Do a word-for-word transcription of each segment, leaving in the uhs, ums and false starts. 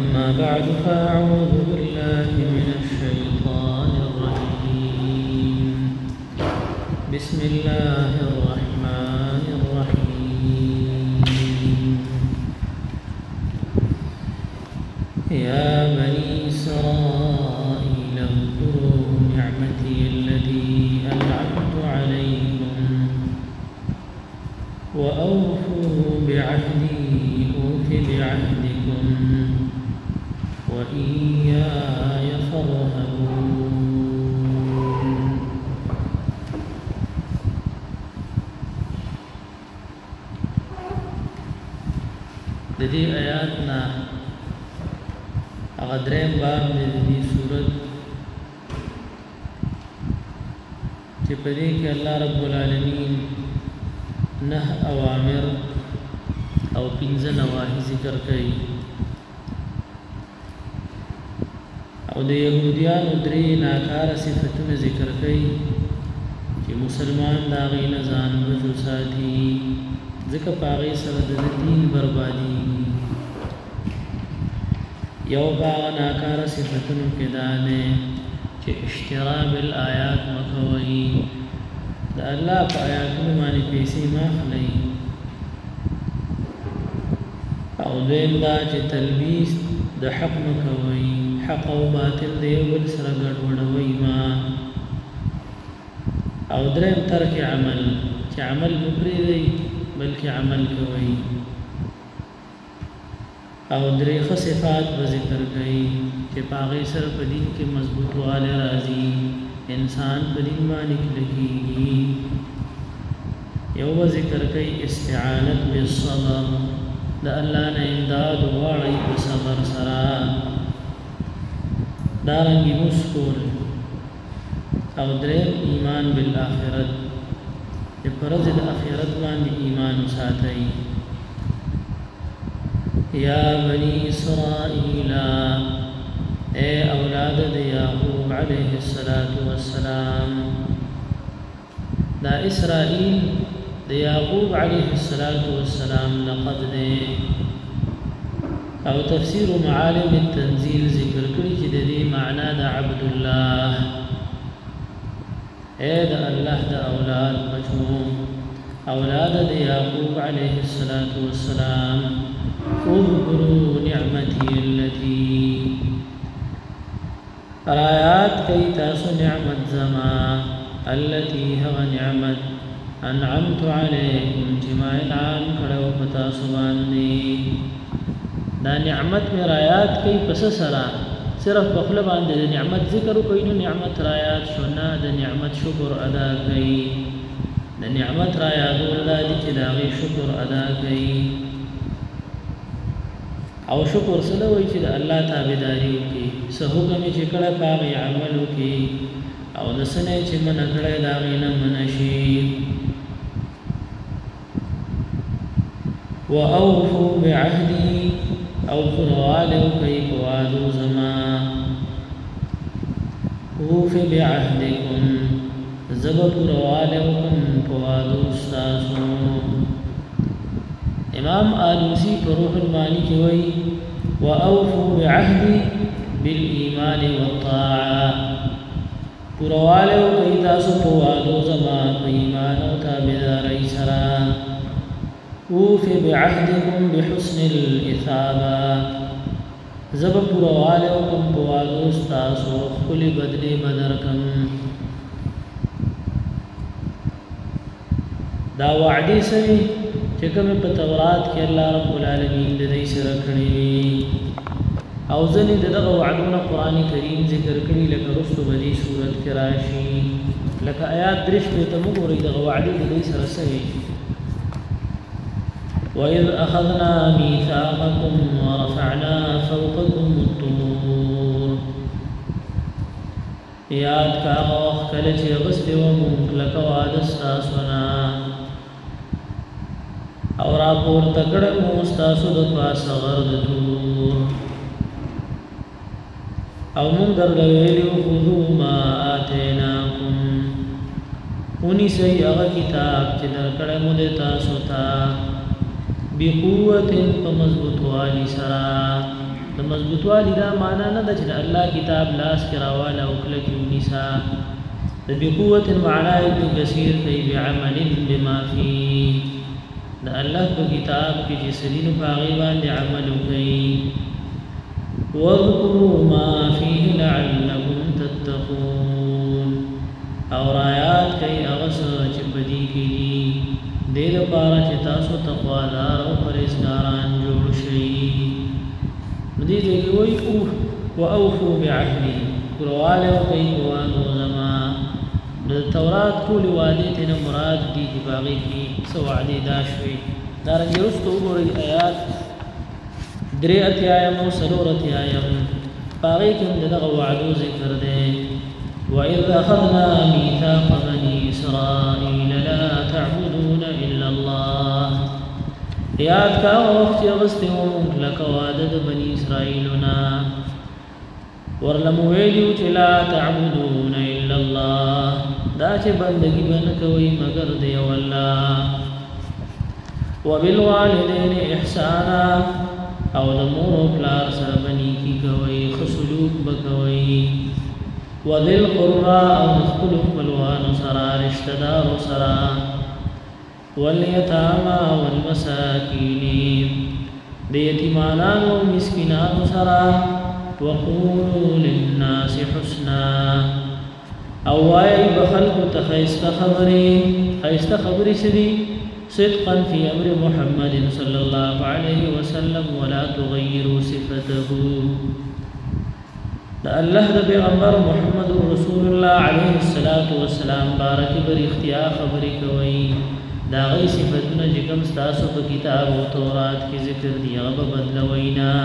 أما بعد فأعوذ بالله من الشيطان الرجيم بسم الله الرحمن الرحيم يا بني إسرائيل اذكروا نعمتي التي أنعمت عليكم وأوفوا بعهدي أوف بعهدكم وإياي فارهبون. د دې آیاتنا هغه درېم باب د دې سورت چې په دې کې الله رب العالمین نه اوامر او پنځه نواهی ذکر کړي او د يهوديانو درې ناکاره صفاتونه ذکر کړي چې مسلمان دا غي نه ځان بچو ساتي ځکه پاغي سره د دین بربادي یو با ناکاره صفاتونو کې دا نه چې اشترا بالآیات مکوي دا الله په آیاتونو باندې پیسې ماخلي او دیم دا چې تلبیس د حق مکوي حق او باطل دی ول سره ګډوډوي ما او دریم ترک عمل چې عمل مفرد دی بلکې عمل کوي او درې صفات به ذکر کوي چې پاغي سره په دین کې مضبوط واله راځي انسان په دین باندې لګي یو ذکر کوي استعانت بالصبر د الله نه امداد غواړي په صبر سره دارنګي مسکول او درې ایمان بالآخرت چې پرځ د آخرت باندې ایمان ساتي یا بني اسرائیل اے اولاد د یعقوب علیه السلام دا اسرائیل د یعقوب علیه السلام لقد دے او تفسیر معالم التنزیل ذکر کړي چې د دې معنا د عبد الله اے د الله د اولاد بچو اولاد د یعقوب علیه السلام اذكروا نعمتي التي آیات کئی تاسو نعمت زما التي هو نعمت انعمت علیکم جما انعام کړو پتا سبحانه دا نعمت می آیات کئی پس سرا صرف بخل باندې نعمت ذکر کوي نو نعمت آیات شنا د نعمت شکر ادا کوي د نعمت آیات الله دې چې دا شکر ادا کوي او شکر سره وای چې الله تابعداري وکي سه حکم چې کړه پاغي عمل وکي او د سنه چې من کړه دا غینه منشي واوفوا بعهدي او قرواله کوي قوادو زما اوف بعهدكم زب قرواله کوم قوادو استاسو امام آلوسی پر روح المانی کی وی وَأَوْفُوا بِعَهْدِ بِالْإِيمَانِ وَالطَّاعَةِ پروالو کئی تاسو پوادو زمان پا ایمان و تابدار ایسرا اوف بعهدكم بحسن الإثابة زب پروالو کم پوادو استاسو خل بدل بدرکم دا وعدی سوی چې کوم په تورات کې الله رب العالمین د دې سره کړی او ځنې دغه وعدونه قران کریم ذکر کړي لکه رسو بني سورۃ کې راشي لکه آیات درش په تم ګورې دغه وعده د دې سره سوي وَإِذْ أَخَذْنَا مِيثَاقَكُمْ وَرَفَعْنَا فَوْقَكُمُ الطُّورَ یاد کا وخت کله چې غسل و مونږ لکه وعده ستاسونا او راپور تکړه مو ستاسو د پاسه غرد تور او مونږ درلویلو خذو ما آتیناکم اونی سی هغه کتاب چې درکړه مو د تاسو ته بقوت په مضبوط والی سره د مضبوطوالي دا معنا نه ده چې د الله کتاب لاس کې راواله او کله کې ونیسا د بقوت معنا ابن کثیر کوي بعمل بما فيه د الله په کتاب کې چې سرینو پاغي باندې عمل کوي واذكروا ما فيه لعلكم تتقون او آیات کوي هغه چې بدی کې دي د دې لپاره چې تاسو تقوادار او پرهیزګاران جوړ شئ دې دې وی او واوفوا بعهده قرواله کوي وانو زما د تورات ټول وعده ته مراد دي چې باغی کې سو وعده دا شوي دا رنګ یوستو وګورئ آیات درې اتیایم او سلور اتیایم باغی کې دغه وعده ذکر ده وَإِذْ أَخَذْنَا مِيثَاقَ بَنِي إِسْرَائِيلَ لَا تَعْبُدُونَ إِلَّا اللَّهَ یاد کا وخت یغستو لک وعده بنی اسرائیلنا ورلم ویلو چې لا تعبدون الا الله دا چې بندگی بن کوي مگر دی والله وبالوالدین احسانا او د مور او پلار سره بنی کی کوي خسلوک بکوي وذل قربا او خپل خپلوان سره رشتہ دار سره واليتامى والمساكين بيتيمانان ومسكينان سرا وقولوا للناس حسنا او واي بخلق تخيست خبري خيست خبري سدي صدقا في امر محمد صلى الله عليه وسلم ولا تغيروا صفته الله د پیغمبر محمد رسول الله عليه الصلاه والسلام بارك بر اختیار خبري کوي دا غي صفاتونه چې کوم تاسو په کتاب او تورات کې ذکر دي هغه بدلوینا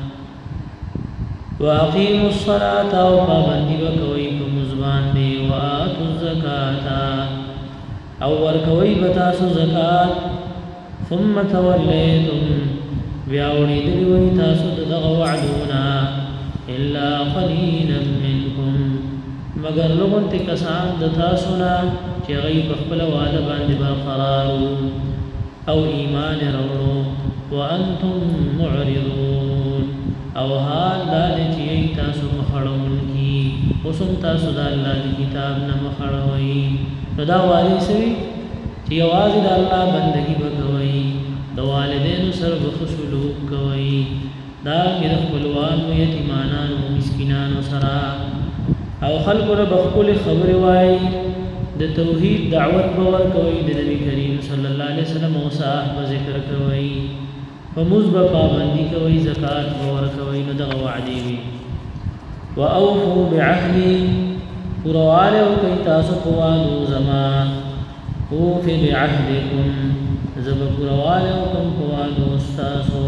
واقيموا الصلاه او پابندي وکوي په مزبان دي واتوا الزکات او ورکوي بتاسو زکات ثم توليتم بیاوړي دی وي تاسو دغه وعدونا الا قليلا منكم مگر لوګون ته کسان د تاسو نه چې غي خپل وعده باندې برقرار او ایمان وروړو وانتم معرضون او حال دا چې تاسو مخړون کی اوسم تاسو د الله د کتاب نه مخړوي دا والی سوي چې आवाज د الله بندگی وکوي د والدینو سره بخښلوک کوي دا د خپلوان او یتیمانو او مسکینانو سره او خلق رب خپل خبر وای د توحید دعوت باور کوي د نبی کریم صلی الله علیه وسلم او صحابه ذکر کوي فمزب پابندی کوي زکات باور کوي نو دغه وعده وي واوفوا بعهدي قرواله کوي تاسو قوالو زما اوف بعهدكم زب قرواله کوم قوالو استاسو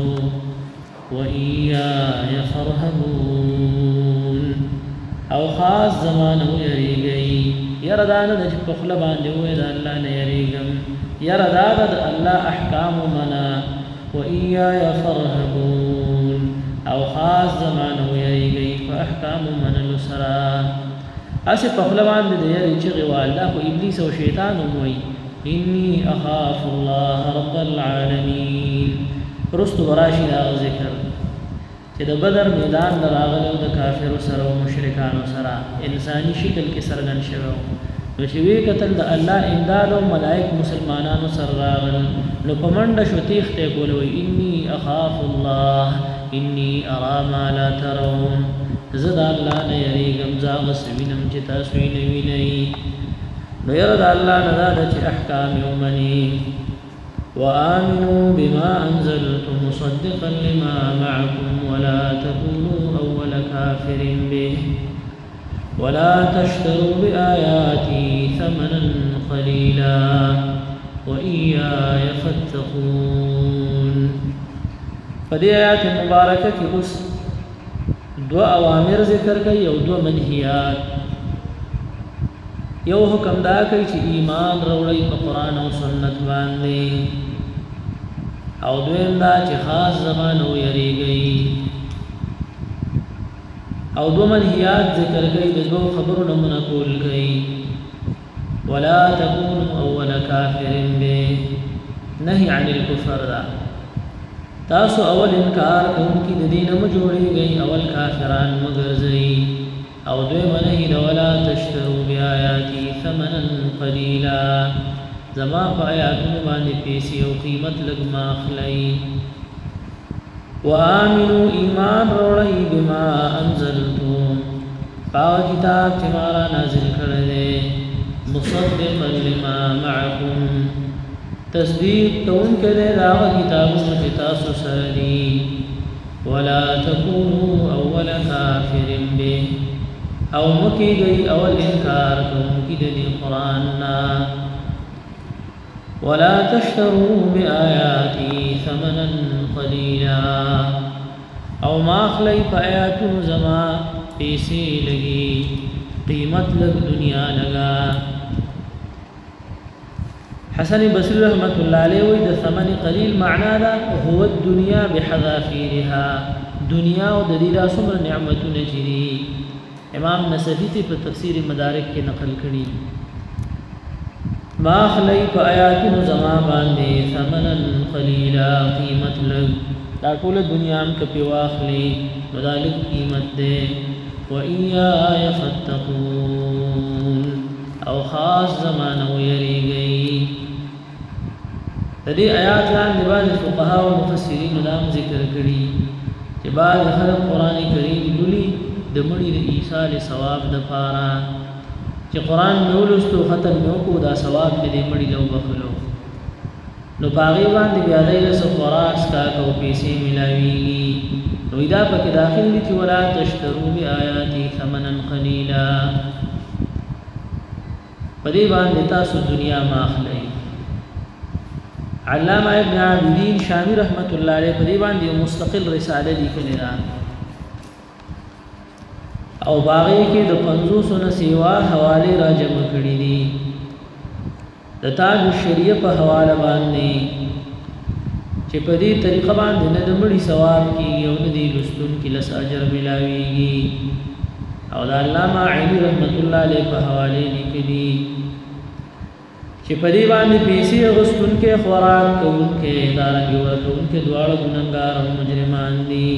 وإياي فرهبون او خاص زمانه یریږي يردان د خپل باندې وې د الله نه یریږم يردا د الله احکام منا وإياي فرهبون او خاص زمانه یریږي په احکام منلو سره اس په خپل باندې د یری چې والله او ابلیس او شیطان وې اني اخاف الله رب العالمين رست براشي دا ذکر چې د بدر میدان دراغلو د کافر سره او مشرکانو سره انساني شکل کې سرګن شوو نو چې وی قتل د الله امداد او ملائک مسلمانانو سره راغل نو پمنډ شو تیخته کولوي اني اخاف الله اني ارى ما لا ترون زد الله نه یریګم زاغ سوینم چې تاسو یې نه وینئ نو يرد الله نه دا چې احکام یومني وآمنوا بما أنزلت مصدقا لما معكم ولا تكونوا أول كافر به ولا تشتروا بآياتي ثمنا قليلا وإياي فاتقون فدي آيات مباركة اس دو اوامر ذکر کئی او دو منحیات یو حکم دا کئی چی ایمان روڑی پا قرآن و سنت باندے او دویم دا چې خاص زمانو یری گئی او دو منحیات ذکر گئی دو خبرو نمنا کول گئی ولا تكون اول کافر به نهی عن الكفر دا تاسو اول انکار کوونکی د دین م جوړیږئ اول کافران مګرځئ او دوی منهی ولا تشتروا بیااتی ثمنا قلیلا زما په آیاتونو باندې پیسې او قیمت لږ ما اخلئ وآمنوا ایمان روړئ بما انزلتم پاو کتاب چې ما را نازل کړی دی مصدقا لما معکم تصدیق کوونکی دی د هغه کتابونو چې تاسو سره دي ولا تکونوا اول کافر به او مکیږئ اول انکار کوونکی د دې قرآن نه ولا تشتروا بآياتي ثمنا قليلا او ما اخلی پا آیاتون زما پیسی لگی قیمت لگ دنیا لگا حسن بصری رحمت اللہ علیہ وی دا ثمن قلیل معنا دا هو الدنیا بحذافیرها دنیا و ددیدا سمر نعمتون چری امام نصفی تی پر تفسیر مدارک کے نقل کری ما خلی پا آیاتون زما باندے ثمنا قلیلا قیمت لگ دا ټول دنیا هم کپی واخلی نو دا لږ قیمت دی وَإِيَّايَ فَاتَّقُونَ او خاص زمانه ویریږئ د دې آیات لاندې بعض فقها او مفسرین دا ذکر کړي چې بعض خلک قرآن کریم لولي د مړي د ایصال ثواب د پاره چې قرآن مولستو ختم نو کو دا ثواب دې مړي لو بخلو نو باغی باندې بیا دای له خوراک کا کو پیسې ملاویږي نو دا پکې داخل دي چې ولا تشترو بیااتی ثمنا قلیلا پدې باندې تاسو دنیا ما اخلئ علامہ ابن عابدین شامی رحمت الله علیه پدې باندې مستقل رساله لیکلې ده او باغی کې د پنځوس نه سیوا حواله را جمع کړې دي د تاج الشریعه په حواله باندې چې په دې طریقه باندې نه د مړي ثواب کیږي او نه د لستون کې لس اجر ملاويږي او د علامه عینی رحمت الله علیه په حواله لیکلي چې په دې باندې پیسې غوښتون کې خوراک کوونکې دارنګ ورکوونکې دواړه ګناګار او مجرمان دي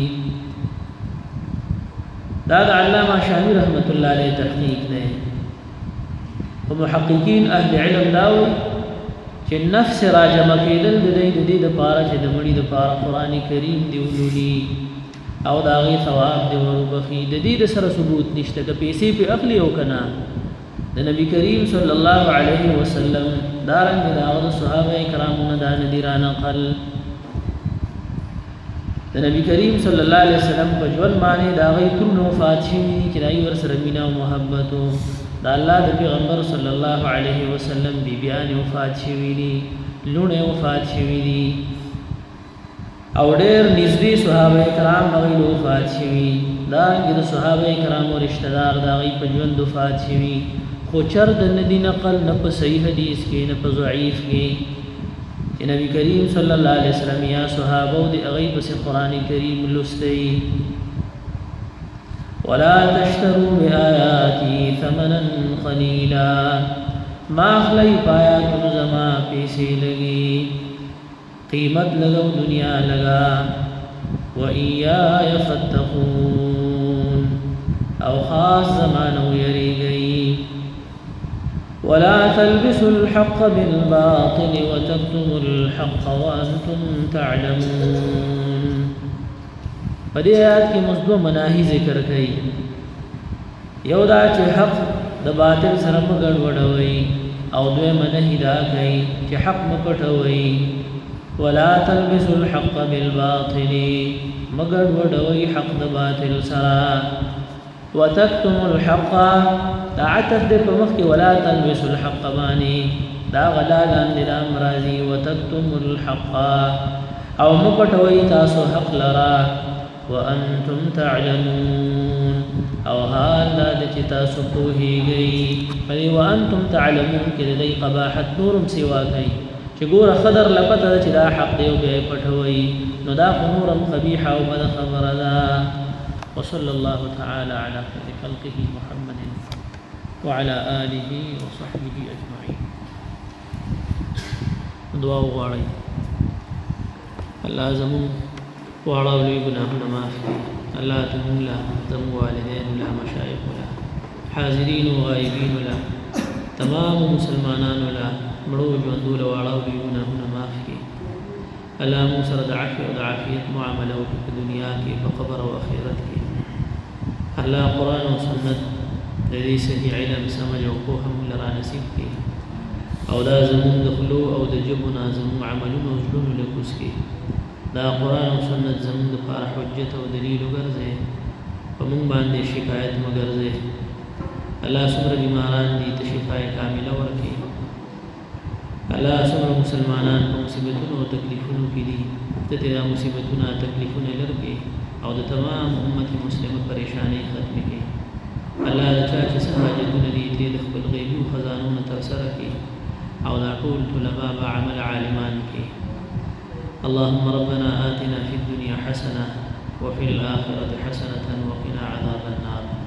دا د علامه شامی رحمت الله علیه تحقیق دی ومحققین اهل علم داوي چې نفس راجمه کېدل د دې د دې د پاره چې د مړي د پاره قران کریم دی ولولي او دا غي ثواب دی وربخي د دې د سره ثبوت نشته د پیسې په اخلي او کنا د نبی کریم صلی الله علیه وسلم دارنګ د صحابه کرامو نه د ندیران نقل د نبی کریم صلی الله علیه وسلم په ژوند باندې دا غي ټول وفات شي چې دای ور سره مینا او محبت دا الله د پیغمبر صلی الله علیه وسلم بی بیان وفات شوی دي لونه وفات شوی دي او ډېر نږدې صحابه کرام هغه وفات شوی دا د صحابه کرام او رشتہ دار دا غي په ژوند وفات شوی خو چر د ندی نقل نه په صحیح حدیث کې نه په ضعیف کې چې نبی کریم صلی الله علیه وسلم یا صحابه او د هغه په قرآن کریم لستي ولا تشتروا بآياتي ثمنا قليلا ما اخلی پایات زما پیسې لګي قیمت لګو دنیا لگا وإياي فاتقون او خاص زمانه یریږي ولا تلبسوا الحق بالباطل وتكتموا الحق وانتم تعلمون پدې آیات کې مصدو مناهی ذکر کړي یو دا چې حق د باطل سره مګړوډوي او دوی منهی دا کوي چې حق مپټوي ولا تلبسوا الحق بالباطل مګړوډوي حق د باطل سره وتكتموا الحق تعتد په مخ کې ولا تلبسوا الحق بانی دا غلالان د امراضي وتكتموا الحق او مپټوي تاسو حق لرا وانتم تعلمون او حال د چې تاسو پوهیږئ بلی وانتم تعلمون کې د قباحت نورم سیوا کوي چې ګوره خضر لپته چې دا حق دی او به پټوي نو دا نورم قبیحه او بد خبره ده وصلى الله تعالى على خير خلقه محمد وعلى آله وصحبه أجمعين دعا وغواړئ الله زموږ واړه لوی ګناهونه معاف کړي الله زموږ له زموږ والدینو له مشایخو له حاضرینو غایبینو له تمامو مسلمانانو له مړو ژوندو له واړه لوی ګناهونه معاف کړي الله موږ سره د عفو او د عافیت معامله وکړي په دنیا کې په قبر او آخرت کې الله قرآن او سنت د دې صحیح علم سمج او پوهه موږ له رانصیب کړي او دا زموږ د خلو او د ژبو نه زموږ عملونو او زړونو له کوز کړي دا قرآن او سنت زموږ دپاره حجت او دلیل وګرځئ په موږ باندې شکایت مه ګرځئ الله څومره بیماران دي ته شفای کامله ورکړي الله څومره مسلمانان په مصیبتونو او تکلیفونو کې دي ته دې دا مصیبتونه تکلیفونه لرې کړي او د تمام امت مسلمه پریشانۍ ختمې کړي الله د چا چې څه حاجتونه دي ته د خپل غیبي خزانو نه ترسره کړي او دا ټول طلبا به عمل عالمان کړي اللهم ربنا آتنا في الدنيا حسنة وفي الآخرة حسنة وقنا عذاب النار